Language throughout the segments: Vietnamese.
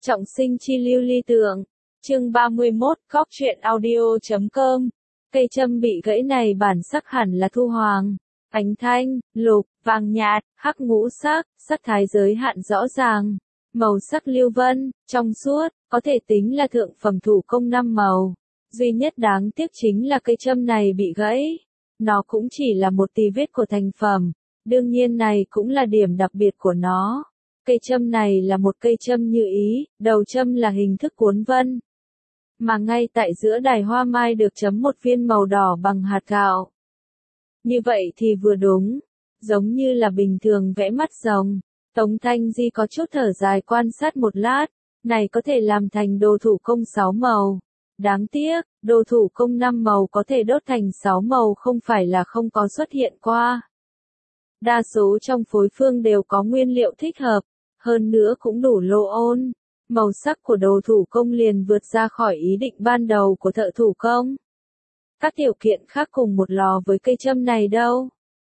Trọng sinh chi lưu ly tượng. Chương 31, Cóc truyện audio.com. Cây châm bị gãy này bản sắc hẳn là thu hoàng. Ánh thanh, lục, vàng nhạt, hắc ngũ sắc, sắc thái giới hạn rõ ràng. Màu sắc lưu vân, trong suốt, có thể tính là thượng phẩm thủ công 5 màu. Duy nhất đáng tiếc chính là cây châm này bị gãy. Nó cũng chỉ là một tì vết của thành phẩm. Đương nhiên này cũng là điểm đặc biệt của nó. Cây châm này là một cây châm như ý, đầu châm là hình thức cuốn vân. Mà ngay tại giữa đài hoa mai được chấm một viên màu đỏ bằng hạt gạo. Như vậy thì vừa đúng, giống như là bình thường vẽ mắt rồng. Tống Thanh Di có chút thở dài quan sát một lát, này có thể làm thành đồ thủ công 6 màu. Đáng tiếc, đồ thủ công 5 màu có thể đốt thành 6 màu không phải là không có xuất hiện qua. Đa số trong phối phương đều có nguyên liệu thích hợp, hơn nữa cũng đủ lô ôn. Màu sắc của đồ thủ công liền vượt ra khỏi ý định ban đầu của thợ thủ công. Các điều kiện khác cùng một lò với cây châm này đâu.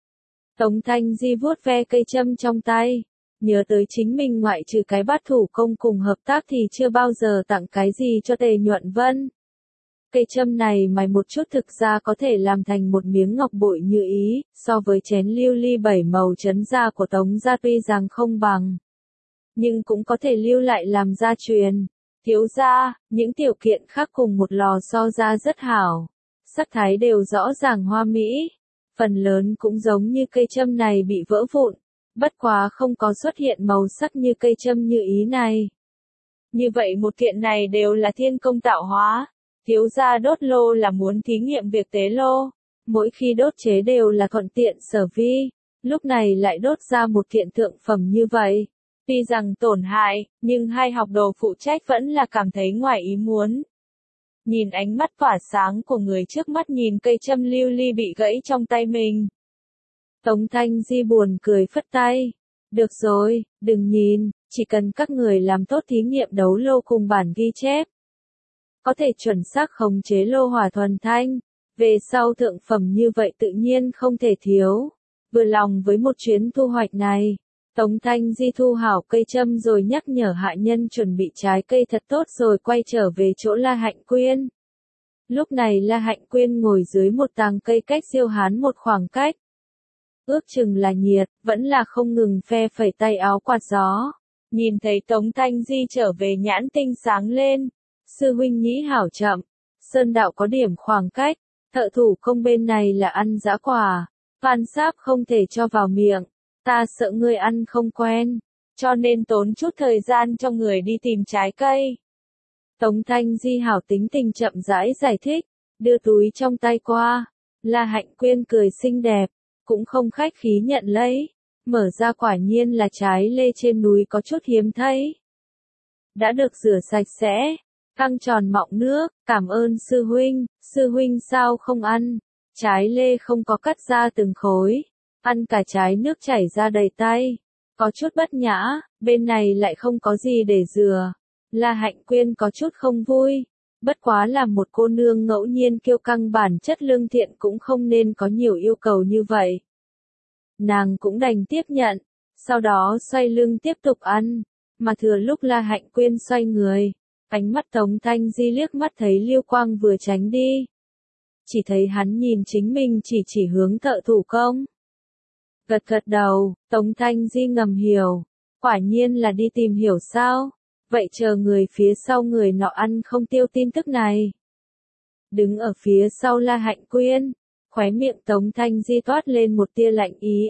Tống Thanh Di vuốt ve cây châm trong tay, nhớ tới chính mình ngoại trừ cái bát thủ công cùng hợp tác thì chưa bao giờ tặng cái gì cho Tề Nhuận Vân. Cây châm này mài một chút thực ra có thể làm thành một miếng ngọc bội như ý, so với chén lưu ly 7 màu trấn gia của Tống gia tuy rằng không bằng, nhưng cũng có thể lưu lại làm gia truyền. Thiếu gia, những điều kiện khác cùng một lò so ra rất hảo, sắc thái đều rõ ràng hoa mỹ, phần lớn cũng giống như cây châm này bị vỡ vụn, bất quá không có xuất hiện màu sắc như cây châm như ý này. Như vậy một kiện này đều là thiên công tạo hóa. Thiếu gia đốt lô là muốn thí nghiệm việc tế lô, mỗi khi đốt chế đều là thuận tiện sở vi, lúc này lại đốt ra một kiện thượng phẩm như vậy. Tuy rằng tổn hại, nhưng hai học đồ phụ trách vẫn là cảm thấy ngoài ý muốn. Nhìn ánh mắt tỏa sáng của người trước mắt nhìn cây châm lưu ly bị gãy trong tay mình. Tống Thanh Di buồn cười phất tay. Được rồi, đừng nhìn, chỉ cần các người làm tốt thí nghiệm đấu lô cùng bản ghi chép. Có thể chuẩn xác khống chế lô hỏa thuần thanh, về sau thượng phẩm như vậy tự nhiên không thể thiếu. Vừa lòng với một chuyến thu hoạch này, Tống Thanh Di thu hảo cây châm rồi nhắc nhở hạ nhân chuẩn bị trái cây thật tốt rồi quay trở về chỗ La Hạnh Quyên. Lúc này La Hạnh Quyên ngồi dưới một tàng cây cách Diêu Hán một khoảng cách. Ước chừng là nhiệt, vẫn là không ngừng phe phẩy tay áo quạt gió. Nhìn thấy Tống Thanh Di trở về nhãn tinh sáng lên. Sư huynh nhĩ hảo chậm, sơn đạo có điểm khoảng cách, thợ thủ công bên này là ăn dã quả, phan sáp không thể cho vào miệng, ta sợ ngươi ăn không quen, cho nên tốn chút thời gian cho người đi tìm trái cây. Tống Thanh Di hảo tính tình chậm rãi giải thích, đưa túi trong tay qua, La Hạnh Quyên cười xinh đẹp, cũng không khách khí nhận lấy, mở ra quả nhiên là trái lê trên núi có chút hiếm thấy. Đã được rửa sạch sẽ. Căng tròn mọng nước, cảm ơn sư huynh sao không ăn, trái lê không có cắt ra từng khối, ăn cả trái nước chảy ra đầy tay, có chút bất nhã, bên này lại không có gì để rửa. La Hạnh Quyên có chút không vui, bất quá là một cô nương ngẫu nhiên kiêu căng bản chất lương thiện cũng không nên có nhiều yêu cầu như vậy. Nàng cũng đành tiếp nhận, sau đó xoay lưng tiếp tục ăn, mà thừa lúc La Hạnh Quyên xoay người. Ánh mắt Tống Thanh Di liếc mắt thấy Liêu Quang vừa tránh đi. Chỉ thấy hắn nhìn chính mình chỉ hướng thợ thủ công. Gật gật đầu, Tống Thanh Di ngầm hiểu. Quả nhiên là đi tìm hiểu sao. Vậy chờ người phía sau người nọ ăn không tiêu tin tức này. Đứng ở phía sau La Hạnh Quyên, khóe miệng Tống Thanh Di toát lên một tia lạnh ý.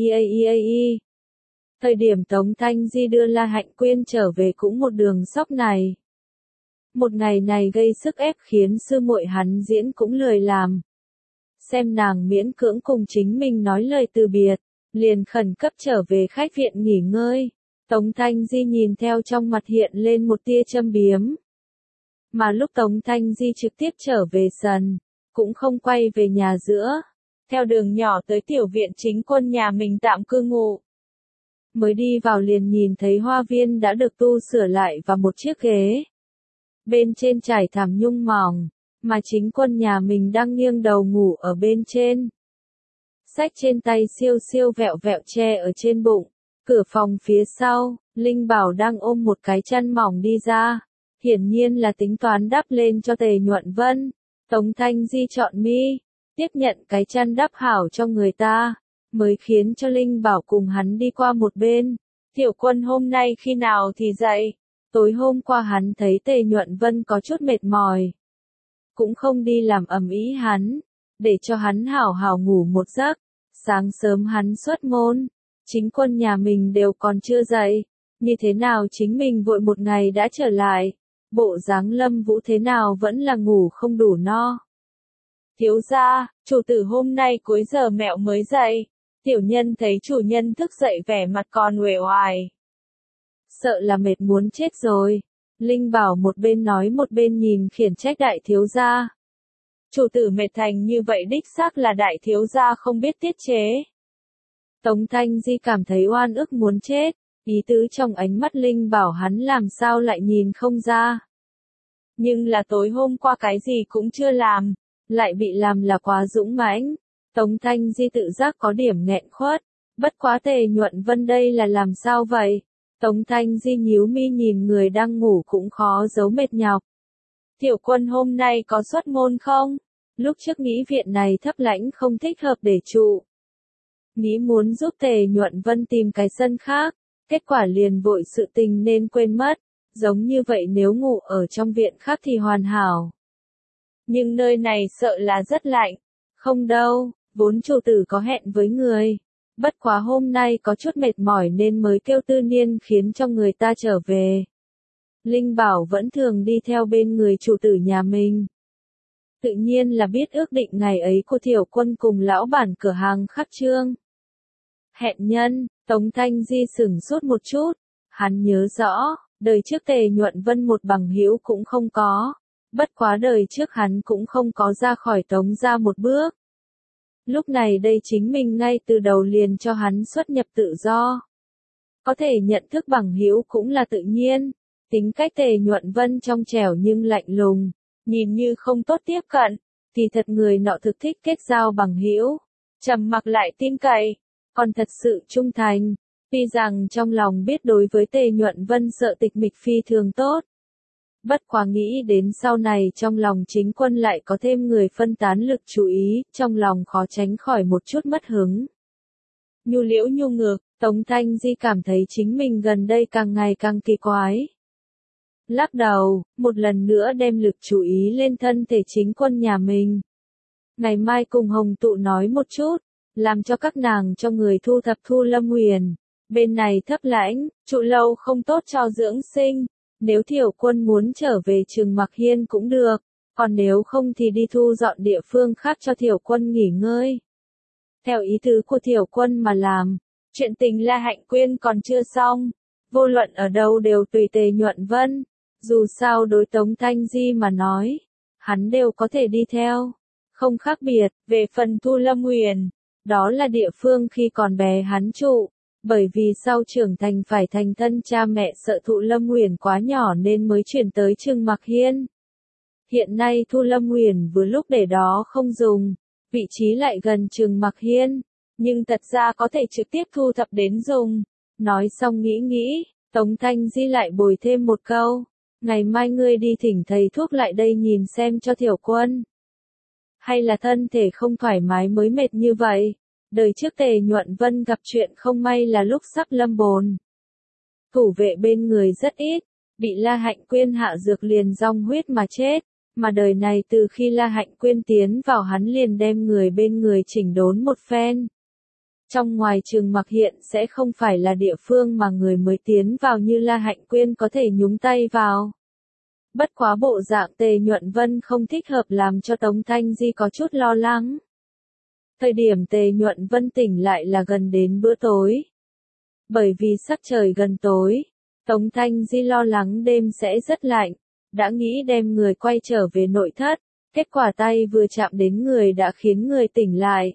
Thời điểm Tống Thanh Di đưa La Hạnh Quyên trở về cũng một đường sóc này. Một ngày này gây sức ép khiến sư muội hắn diễn cũng lười làm. Xem nàng miễn cưỡng cùng chính mình nói lời từ biệt, liền khẩn cấp trở về khách viện nghỉ ngơi. Tống Thanh Di nhìn theo trong mặt hiện lên một tia châm biếm. Mà lúc Tống Thanh Di trực tiếp trở về sân, cũng không quay về nhà giữa. Theo đường nhỏ tới tiểu viện chính quân nhà mình tạm cư ngụ. Mới đi vào liền nhìn thấy hoa viên đã được tu sửa lại và một chiếc ghế. Bên trên trải thảm nhung mỏng, mà chính quân nhà mình đang nghiêng đầu ngủ ở bên trên. Sách trên tay siêu vẹo che ở trên bụng, cửa phòng phía sau, Linh Bảo đang ôm một cái chăn mỏng đi ra, hiển nhiên là tính toán đắp lên cho Tề Nhuận Vân. Tống Thanh Di chọn mi, tiếp nhận cái chăn đắp hảo cho người ta, mới khiến cho Linh Bảo cùng hắn đi qua một bên. Tiểu Quân hôm nay khi nào thì dậy? Tối hôm qua hắn thấy Tề Nhuận Vân có chút mệt mỏi, cũng không đi làm ầm ĩ hắn, để cho hắn hảo hảo ngủ một giấc. Sáng sớm hắn xuất môn, chính quân nhà mình đều còn chưa dậy, như thế nào chính mình vội một ngày đã trở lại, bộ dáng Lâm Vũ thế nào vẫn là ngủ không đủ no. Thiếu gia, chủ tử hôm nay cuối giờ mẹo mới dậy. Tiểu nhân thấy chủ nhân thức dậy vẻ mặt còn uể oải, sợ là mệt muốn chết rồi. Linh Bảo một bên nói một bên nhìn khiển trách đại thiếu gia. Chủ tử mệt thành như vậy đích xác là đại thiếu gia không biết tiết chế. Tống Thanh Di cảm thấy oan ức muốn chết, ý tứ trong ánh mắt Linh Bảo hắn làm sao lại nhìn không ra. Nhưng là tối hôm qua cái gì cũng chưa làm, lại bị làm là quá dũng mãnh. Tống Thanh Di tự giác có điểm nghẹn khuất, bất quá Tề Nhuận Vân đây là làm sao vậy? Tống Thanh Di nhíu mi nhìn người đang ngủ cũng khó giấu mệt nhọc. Tiểu Quân hôm nay có xuất môn không? Lúc trước nghĩ viện này thấp lãnh không thích hợp để trụ. Nghĩ muốn giúp Tề Nhuận Vân tìm cái sân khác, kết quả liền vội sự tình nên quên mất. Giống như vậy nếu ngủ ở trong viện khác thì hoàn hảo. Nhưng nơi này sợ là rất lạnh. Không đâu, vốn chủ tử có hẹn với người. Bất quá hôm nay có chút mệt mỏi nên mới kêu Tư Niên khiến cho người ta trở về. Linh Bảo vẫn thường đi theo bên người chủ tử nhà mình. Tự nhiên là biết ước định ngày ấy của Tiểu Quân cùng lão bản cửa hàng khắc trương. Hẹn nhân, Tống Thanh Di sửng sốt một chút. Hắn nhớ rõ, đời trước Tề Nhuận Vân một bằng hữu cũng không có. Bất quá đời trước hắn cũng không có ra khỏi Tống gia một bước. Lúc này đây chính mình ngay từ đầu liền cho hắn xuất nhập tự do. Có thể nhận thức bằng hữu cũng là tự nhiên. Tính cách Tề Nhuận Vân trong trẻo nhưng lạnh lùng, nhìn như không tốt tiếp cận, thì thật người nọ thực thích kết giao bằng hữu, trầm mặc lại tin cậy, còn thật sự trung thành. Tuy rằng trong lòng biết đối với Tề Nhuận Vân sợ tịch mịch phi thường tốt. Bất quá nghĩ đến sau này trong lòng chính quân lại có thêm người phân tán lực chú ý, trong lòng khó tránh khỏi một chút mất hứng. Nhu liễu nhu ngược, Tống Thanh Di cảm thấy chính mình gần đây càng ngày càng kỳ quái. Lắc đầu, một lần nữa đem lực chú ý lên thân thể chính quân nhà mình. Ngày mai cùng Hồng Tụ nói một chút, làm cho các nàng cho người thu thập Thu Lâm Huyền. Bên này thấp lãnh, trụ lâu không tốt cho dưỡng sinh. Nếu Tiểu Quân muốn trở về Trường Mặc Hiên cũng được, còn nếu không thì đi thu dọn địa phương khác cho Tiểu Quân nghỉ ngơi. Theo ý tứ của Tiểu Quân mà làm, chuyện tình La Hạnh Quyên còn chưa xong, vô luận ở đâu đều tùy Tề Nhuận Vân. Dù sao đối Tống Thanh Di mà nói, hắn đều có thể đi theo, không khác biệt. Về phần Thu Lâm Huyền, đó là địa phương khi còn bé hắn trụ. Bởi vì sau trưởng thành phải thành thân cha mẹ sợ Thu Lâm Huyền quá nhỏ nên mới chuyển tới Trường Mặc Hiên. Hiện nay Thu Lâm Huyền vừa lúc để đó không dùng, vị trí lại gần Trường Mặc Hiên, nhưng thật ra có thể trực tiếp thu thập đến dùng. Nói xong nghĩ, Tống Thanh Di lại bồi thêm một câu, ngày mai ngươi đi thỉnh thầy thuốc lại đây nhìn xem cho Tiểu Quân. Hay là thân thể không thoải mái mới mệt như vậy? Đời trước Tề Nhuận Vân gặp chuyện không may là lúc sắp lâm bồn. Thủ vệ bên người rất ít, bị La Hạnh Quyên hạ dược liền rong huyết mà chết, mà đời này từ khi La Hạnh Quyên tiến vào hắn liền đem người bên người chỉnh đốn một phen. Trong ngoài Trường Mặc Hiện sẽ không phải là địa phương mà người mới tiến vào như La Hạnh Quyên có thể nhúng tay vào. Bất quá bộ dạng Tề Nhuận Vân không thích hợp làm cho Tống Thanh Di có chút lo lắng. Thời điểm Tề Nhuận Vân tỉnh lại là gần đến bữa tối. Bởi vì sắc trời gần tối, Tống Thanh Di lo lắng đêm sẽ rất lạnh, đã nghĩ đem người quay trở về nội thất, kết quả tay vừa chạm đến người đã khiến người tỉnh lại.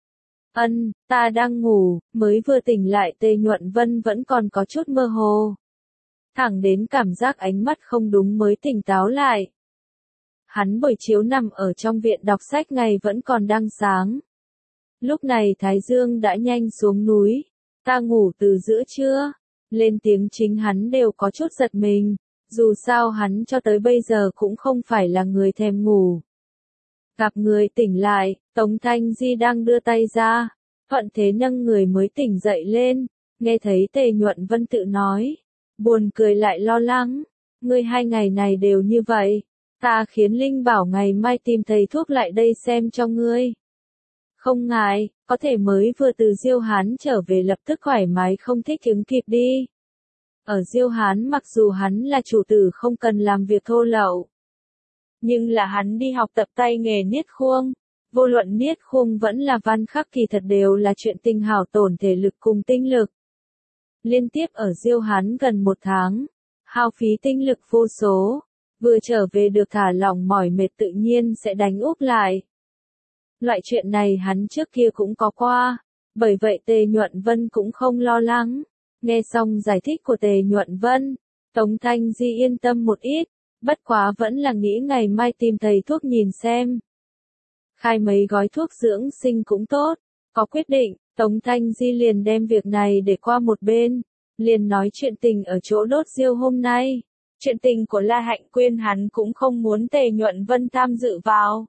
Ta đang ngủ, mới vừa tỉnh lại Tề Nhuận Vân vẫn còn có chút mơ hồ. Thẳng đến cảm giác ánh mắt không đúng mới tỉnh táo lại. Hắn buổi chiếu nằm ở trong viện đọc sách ngày vẫn còn đang sáng. Lúc này Thái Dương đã nhanh xuống núi, ta ngủ từ giữa trưa, Lên tiếng chính hắn đều có chút giật mình, dù sao hắn cho tới bây giờ cũng không phải là người thèm ngủ. Gặp người tỉnh lại, Tống Thanh Di đang đưa tay ra, thuận thế nâng người mới tỉnh dậy lên, nghe thấy Tề Nhuận Vân tự nói, buồn cười lại lo lắng, ngươi 2 ngày này đều như vậy, ta khiến Linh bảo ngày mai tìm thầy thuốc lại đây xem cho ngươi. Không ngại, có thể mới vừa từ Diêu Hán trở về lập tức thoải mái không thích ứng kịp đi. Ở Diêu Hán mặc dù hắn là chủ tử không cần làm việc thô lậu, nhưng là hắn đi học tập tay nghề niết khuông, vô luận niết khuông vẫn là văn khắc kỳ thật đều là chuyện tinh hao tổn thể lực cùng tinh lực. Liên tiếp ở Diêu Hán gần 1 tháng, hao phí tinh lực vô số, vừa trở về được thả lỏng mỏi mệt tự nhiên sẽ đánh úp lại. Loại chuyện này hắn trước kia cũng có qua, bởi vậy Tề Nhuận Vân cũng không lo lắng. Nghe xong giải thích của Tề Nhuận Vân, Tống Thanh Di yên tâm một ít, bất quá vẫn là nghĩ ngày mai tìm thầy thuốc nhìn xem. Khai mấy gói thuốc dưỡng sinh cũng tốt, có quyết định, Tống Thanh Di liền đem việc này để qua một bên, liền nói chuyện tình ở chỗ đốt diêu hôm nay. Chuyện tình của La Hạnh Quyên hắn cũng không muốn Tề Nhuận Vân tham dự vào,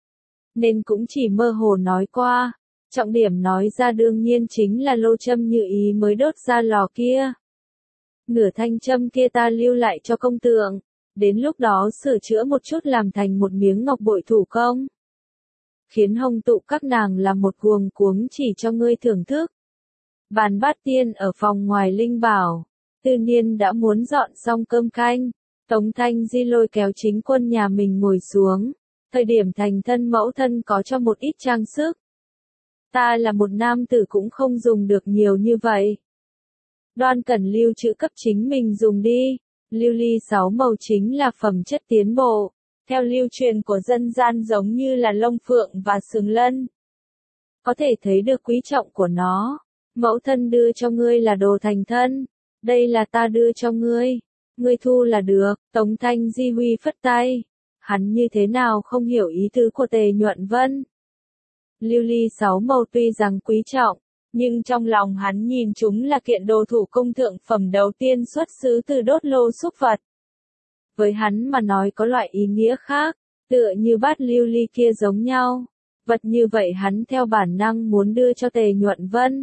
nên cũng chỉ mơ hồ nói qua. Trọng điểm nói ra đương nhiên chính là lô châm như ý mới đốt ra lò kia. Nửa thanh châm kia ta lưu lại cho công tượng, đến lúc đó sửa chữa một chút làm thành một miếng ngọc bội thủ công. Khiến hồng tụ các nàng làm một guồng cuống chỉ cho ngươi thưởng thức. Bàn bát tiên ở phòng ngoài Linh bảo, Tư Niên đã muốn dọn xong cơm canh, Tống Thanh Di lôi kéo chính quân nhà mình ngồi xuống. Thời điểm thành thân mẫu thân có cho một ít trang sức. Ta là một nam tử cũng không dùng được nhiều như vậy. Đoan cần lưu trữ cấp chính mình dùng đi. Lưu ly 6 màu chính là phẩm chất tiến bộ. Theo lưu truyền của dân gian giống như là lông phượng và sừng lân. Có thể thấy được quý trọng của nó. Mẫu thân đưa cho ngươi là đồ thành thân. Đây là ta đưa cho ngươi. Ngươi thu là được. Tống Thanh Di huy phất tay. Hắn như thế nào không hiểu ý tứ của Tề Nhuận Vân. Lưu ly 6 màu tuy rằng quý trọng, nhưng trong lòng hắn nhìn chúng là kiện đồ thủ công thượng phẩm đầu tiên xuất xứ từ đốt lô xúc vật. Với hắn mà nói có loại ý nghĩa khác, tựa như bát lưu ly kia giống nhau. Vật như vậy hắn theo bản năng muốn đưa cho Tề Nhuận Vân.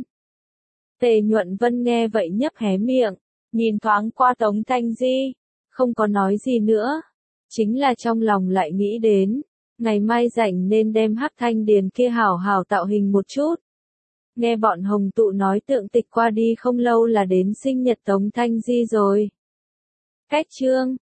Tề Nhuận Vân nghe vậy nhấp hé miệng, nhìn thoáng qua Tống Thanh Di, không có nói gì nữa. Chính là trong lòng lại nghĩ đến, ngày mai rảnh nên đem Hắc Thanh Điền kia hảo hảo tạo hình một chút. Nghe bọn hồng tụ nói tượng tịch qua đi không lâu là đến sinh nhật Tống Thanh Di rồi. Cách chương